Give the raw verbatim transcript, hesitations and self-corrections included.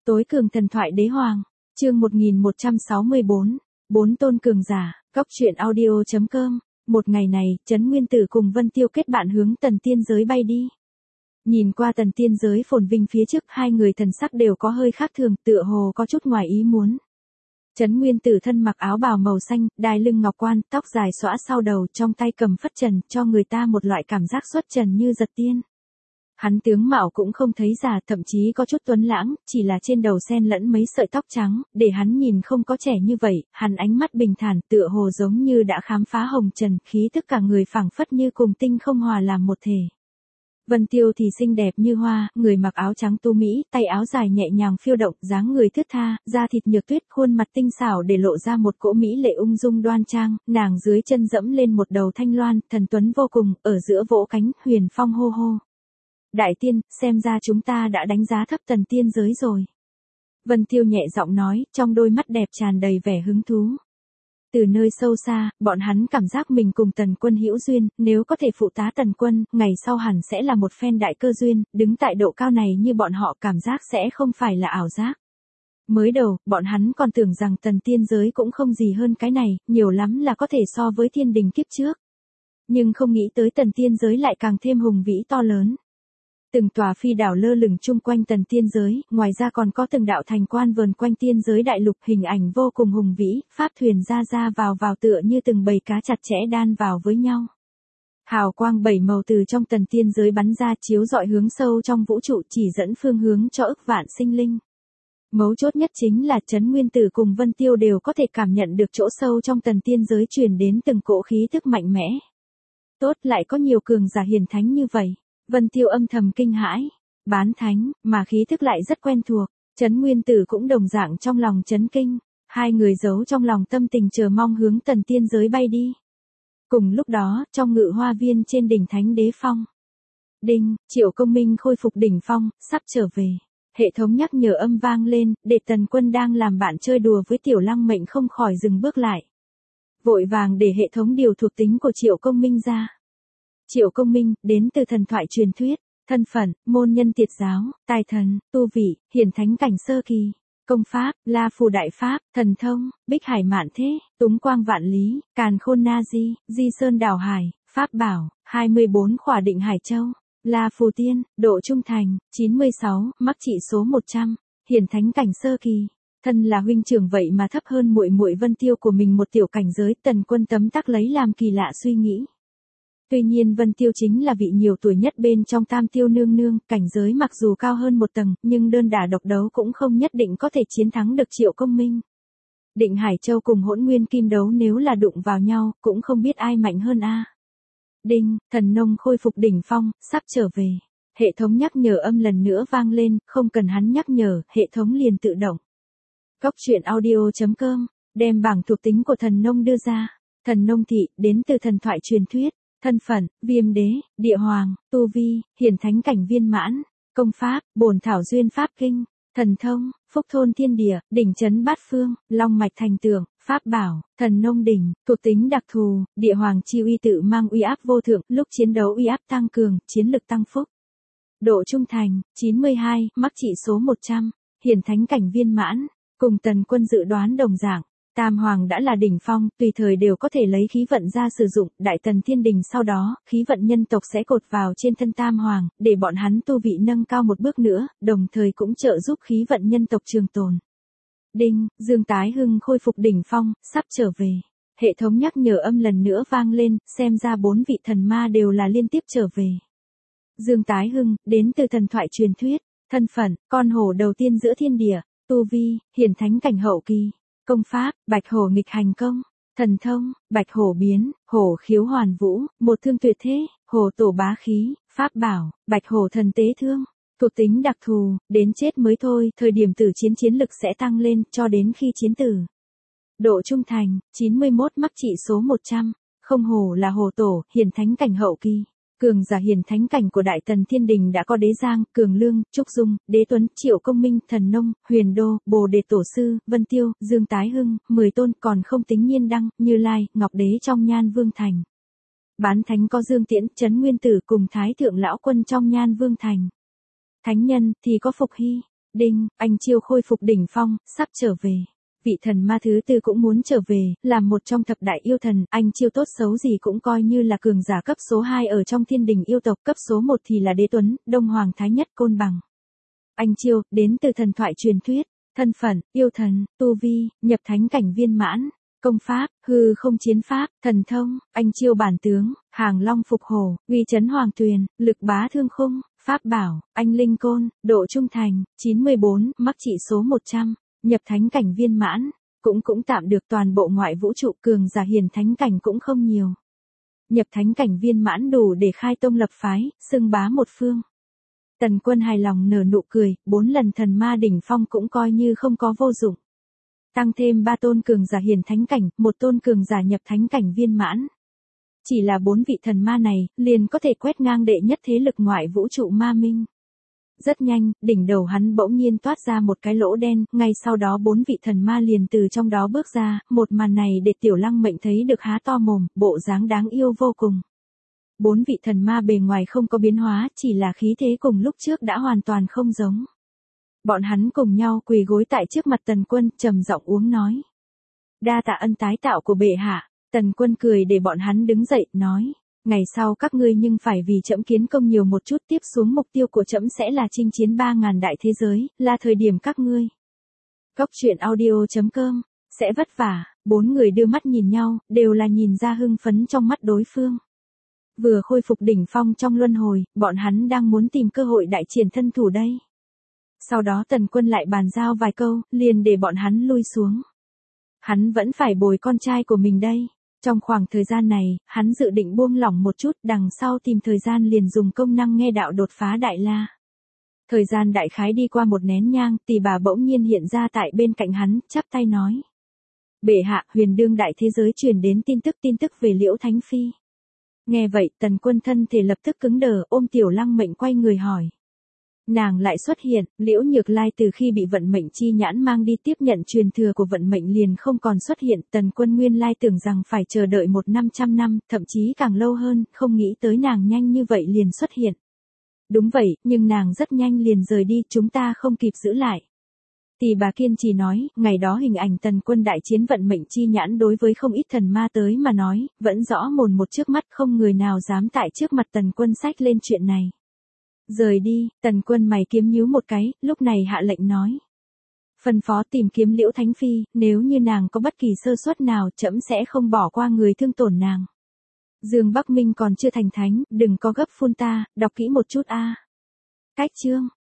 Tối cường thần thoại đế hoàng, chương một nghìn một trăm sáu mươi bốn, bốn tôn cường giả, góc truyện audio.com. Một ngày này, Trấn Nguyên Tử cùng Vân Tiêu kết bạn hướng Tần Tiên giới bay đi. Nhìn qua Tần Tiên giới phồn vinh phía trước, hai người thần sắc đều có hơi khác thường, tựa hồ có chút ngoài ý muốn. Trấn Nguyên Tử thân mặc áo bào màu xanh, đai lưng ngọc quan, tóc dài xõa sau đầu, trong tay cầm phất trần, cho người ta một loại cảm giác xuất trần như giật tiên. Hắn tướng mạo cũng không thấy già, thậm chí có chút tuấn lãng, chỉ là trên đầu xen lẫn mấy sợi tóc trắng, để hắn nhìn không có trẻ như vậy, hắn ánh mắt bình thản, tựa hồ giống như đã khám phá hồng trần, khí tức cả người phảng phất như cùng tinh không hòa làm một thể. Vân Tiêu thì xinh đẹp như hoa, người mặc áo trắng tu mỹ, tay áo dài nhẹ nhàng phiêu động, dáng người thướt tha, da thịt nhược tuyết, khuôn mặt tinh xảo để lộ ra một cỗ mỹ lệ ung dung đoan trang, nàng dưới chân dẫm lên một đầu thanh loan, thần tuấn vô cùng, ở giữa vỗ cánh, huyền phong hô hô. Đại tiên, xem ra chúng ta đã đánh giá thấp Tần Tiên giới rồi. Vân Tiêu nhẹ giọng nói, trong đôi mắt đẹp tràn đầy vẻ hứng thú. Từ nơi sâu xa, bọn hắn cảm giác mình cùng Tần Quân hữu duyên, nếu có thể phụ tá Tần Quân, ngày sau hẳn sẽ là một phen đại cơ duyên, đứng tại độ cao này như bọn họ cảm giác sẽ không phải là ảo giác. Mới đầu, bọn hắn còn tưởng rằng Tần Tiên giới cũng không gì hơn cái này, nhiều lắm là có thể so với thiên đình kiếp trước. Nhưng không nghĩ tới Tần Tiên giới lại càng thêm hùng vĩ to lớn. Từng tòa phi đảo lơ lửng chung quanh Tần Tiên giới, ngoài ra còn có từng đạo thành quan vờn quanh tiên giới đại lục, hình ảnh vô cùng hùng vĩ, pháp thuyền ra ra vào vào tựa như từng bầy cá chặt chẽ đan vào với nhau. Hào quang bảy màu từ trong Tần Tiên giới bắn ra, chiếu rọi hướng sâu trong vũ trụ, chỉ dẫn phương hướng cho ức vạn sinh linh. Mấu chốt nhất chính là Trấn Nguyên Tử cùng Vân Tiêu đều có thể cảm nhận được chỗ sâu trong Tần Tiên giới truyền đến từng cỗ khí tức mạnh mẽ. Tốt, lại có nhiều cường giả hiển thánh như vậy. Vân Tiêu âm thầm kinh hãi, bán thánh, mà khí thức lại rất quen thuộc, Trấn Nguyên Tử cũng đồng dạng trong lòng chấn kinh, hai người giấu trong lòng tâm tình chờ mong hướng Tần Tiên giới bay đi. Cùng lúc đó, trong ngự hoa viên trên đỉnh Thánh Đế Phong, đinh, Triệu Công Minh khôi phục đỉnh phong, sắp trở về. Hệ thống nhắc nhở âm vang lên, để Tần Quân đang làm bạn chơi đùa với Tiểu Lăng Mệnh không khỏi dừng bước lại. Vội vàng để hệ thống điều thuộc tính của Triệu Công Minh ra. Triệu Công Minh, đến từ thần thoại truyền thuyết, thân phận, môn nhân Tiệt giáo, tài thần, tu vị, hiển thánh cảnh sơ kỳ, công pháp, La Phù đại pháp, thần thông, Bích Hải Mạn Thế, Túng Quang Vạn Lý, Càn Khôn Na Di, Di Sơn Đảo Hải, pháp bảo, hai mươi bốn khỏa định Hải Châu, La Phù Tiên, độ trung thành, chín mươi sáu, mắc trị số một trăm, hiển thánh cảnh sơ kỳ. Thân là huynh trưởng vậy mà thấp hơn muội muội Vân Tiêu của mình một tiểu cảnh giới, Tần Quân tấm tắc lấy làm kỳ lạ suy nghĩ. Tuy nhiên Vân Tiêu chính là vị nhiều tuổi nhất bên trong Tam Tiêu nương nương, cảnh giới mặc dù cao hơn một tầng, nhưng đơn đả độc đấu cũng không nhất định có thể chiến thắng được Triệu Công Minh. Định Hải Châu cùng Hỗn Nguyên Kim đấu nếu là đụng vào nhau, cũng không biết ai mạnh hơn a. Đinh, thần nông khôi phục đỉnh phong, sắp trở về. Hệ thống nhắc nhở âm lần nữa vang lên, không cần hắn nhắc nhở, hệ thống liền tự động. Góc truyện audio.com, đem bảng thuộc tính của thần nông đưa ra. Thần nông thị, đến từ thần thoại truyền thuyết. Thân phận, Viêm Đế, Địa Hoàng, tu vi, hiển thánh cảnh viên mãn, công pháp, Bổn Thảo Duyên Pháp Kinh, thần thông, Phúc Thôn Thiên Địa, đỉnh trấn bát phương, long mạch thành tường, pháp bảo, thần nông đỉnh, thuộc tính đặc thù, Địa Hoàng chi uy tự mang uy áp vô thượng, lúc chiến đấu uy áp tăng cường, chiến lực tăng phúc. Độ trung thành, chín mươi hai, mắc trị số một trăm, hiển thánh cảnh viên mãn, cùng Tần Quân dự đoán đồng dạng. Tam Hoàng đã là đỉnh phong, tùy thời đều có thể lấy khí vận ra sử dụng, Đại Tần Thiên Đình sau đó, khí vận nhân tộc sẽ cột vào trên thân Tam Hoàng, để bọn hắn tu vị nâng cao một bước nữa, đồng thời cũng trợ giúp khí vận nhân tộc trường tồn. Đinh, Dương Tái Hưng khôi phục đỉnh phong, sắp trở về. Hệ thống nhắc nhở âm lần nữa vang lên, xem ra bốn vị thần ma đều là liên tiếp trở về. Dương Tái Hưng, đến từ thần thoại truyền thuyết, thân phận, con hổ đầu tiên giữa thiên địa, tu vi, hiển thánh cảnh hậu kỳ. Công pháp, Bạch Hổ nghịch hành công, thần thông, Bạch Hổ biến, hổ khiếu hoàn vũ, một thương tuyệt thế, hổ tổ bá khí, pháp bảo, Bạch Hổ thần tế thương, thuộc tính đặc thù, đến chết mới thôi, thời điểm tử chiến chiến lực sẽ tăng lên, cho đến khi chiến tử. Độ trung thành, chín mươi mốt, mắc trị số một trăm, không hổ là hổ tổ, hiển thánh cảnh hậu kỳ. Cường giả hiển thánh cảnh của Đại Tần Thiên Đình đã có Đế Giang, Cường Lương, Trúc Dung, Đế Tuấn, Triệu Công Minh, Thần Nông, Huyền Đô, Bồ Đề Tổ Sư, Vân Tiêu, Dương Tái Hưng, mười tôn, còn không tính Nhiên Đăng, Như Lai, Ngọc Đế trong Nhan Vương Thành. Bán thánh có Dương Tiễn, Trấn Nguyên Tử cùng Thái Thượng Lão Quân trong Nhan Vương Thành. Thánh nhân thì có Phục Hy, Đinh, anh Chiêu khôi phục đỉnh phong, sắp trở về. Vị thần ma thứ tư cũng muốn trở về, làm một trong thập đại yêu thần, anh Chiêu tốt xấu gì cũng coi như là cường giả cấp số hai ở trong thiên đình yêu tộc, cấp số một thì là Đế Tuấn, Đông Hoàng Thái Nhất Côn Bằng. Anh Chiêu, đến từ thần thoại truyền thuyết, thân phận, yêu thần, tu vi, nhập thánh cảnh viên mãn, công pháp, hư không chiến pháp, thần thông, anh Chiêu bản tướng, hàng long phục hổ, uy chấn hoàng tuyền, lực bá thương khung, pháp bảo, anh linh côn, độ trung thành, chín mươi bốn, mắc trị số một trăm, nhập thánh cảnh viên mãn, cũng cũng tạm được toàn bộ ngoại vũ trụ cường giả hiền thánh cảnh cũng không nhiều. Nhập thánh cảnh viên mãn đủ để khai tông lập phái, xưng bá một phương. Tần Quân hài lòng nở nụ cười, bốn lần thần ma đỉnh phong cũng coi như không có vô dụng. Tăng thêm ba tôn cường giả hiền thánh cảnh, một tôn cường giả nhập thánh cảnh viên mãn. Chỉ là bốn vị thần ma này, liền có thể quét ngang đệ nhất thế lực ngoại vũ trụ ma minh. Rất nhanh, đỉnh đầu hắn bỗng nhiên toát ra một cái lỗ đen, ngay sau đó bốn vị thần ma liền từ trong đó bước ra, một màn này để Tiểu Lăng Mệnh thấy được há to mồm, bộ dáng đáng yêu vô cùng. Bốn vị thần ma bề ngoài không có biến hóa, chỉ là khí thế cùng lúc trước đã hoàn toàn không giống. Bọn hắn cùng nhau quỳ gối tại trước mặt Tần Quân, trầm giọng uống nói. Đa tạ ân tái tạo của bệ hạ. Tần Quân cười để bọn hắn đứng dậy, nói. Ngày sau các ngươi nhưng phải vì trẫm kiến công nhiều một chút, tiếp xuống mục tiêu của trẫm sẽ là chinh chiến ba ngàn đại thế giới, là thời điểm các ngươi. Góc truyện audio chấm com, sẽ vất vả, bốn người đưa mắt nhìn nhau, đều là nhìn ra hưng phấn trong mắt đối phương. Vừa khôi phục đỉnh phong trong luân hồi, bọn hắn đang muốn tìm cơ hội đại triển thân thủ đây. Sau đó Tần Quân lại bàn giao vài câu, liền để bọn hắn lui xuống. Hắn vẫn phải bồi con trai của mình đây. Trong khoảng thời gian này, hắn dự định buông lỏng một chút, đằng sau tìm thời gian liền dùng công năng nghe đạo đột phá đại la. Thời gian đại khái đi qua một nén nhang, tỷ bà bỗng nhiên hiện ra tại bên cạnh hắn, chắp tay nói. Bệ hạ, huyền đương đại thế giới truyền đến tin tức tin tức về Liễu Thánh Phi. Nghe vậy, Tần Quân thân thể lập tức cứng đờ, ôm Tiểu Lăng Mệnh quay người hỏi. Nàng lại xuất hiện, Liễu Nhược Lai từ khi bị vận mệnh chi nhãn mang đi tiếp nhận truyền thừa của vận mệnh liền không còn xuất hiện. Tần Quân nguyên lai tưởng rằng phải chờ đợi một năm trăm năm, thậm chí càng lâu hơn, không nghĩ tới nàng nhanh như vậy liền xuất hiện. Đúng vậy, nhưng nàng rất nhanh liền rời đi, chúng ta không kịp giữ lại. Tỷ bà kiên trì nói, ngày đó hình ảnh Tần Quân đại chiến vận mệnh chi nhãn đối với không ít thần ma tới mà nói, vẫn rõ mồn một trước mắt, không người nào dám tại trước mặt Tần Quân xách lên chuyện này. Rời đi, Tần Quân mày kiếm nhíu một cái, lúc này hạ lệnh nói. Phân phó tìm kiếm Liễu Thánh Phi, nếu như nàng có bất kỳ sơ suất nào, trẫm sẽ không bỏ qua người thương tổn nàng. Dương Bắc Minh còn chưa thành thánh, đừng có gấp phun ta, đọc kỹ một chút a. Cách chương.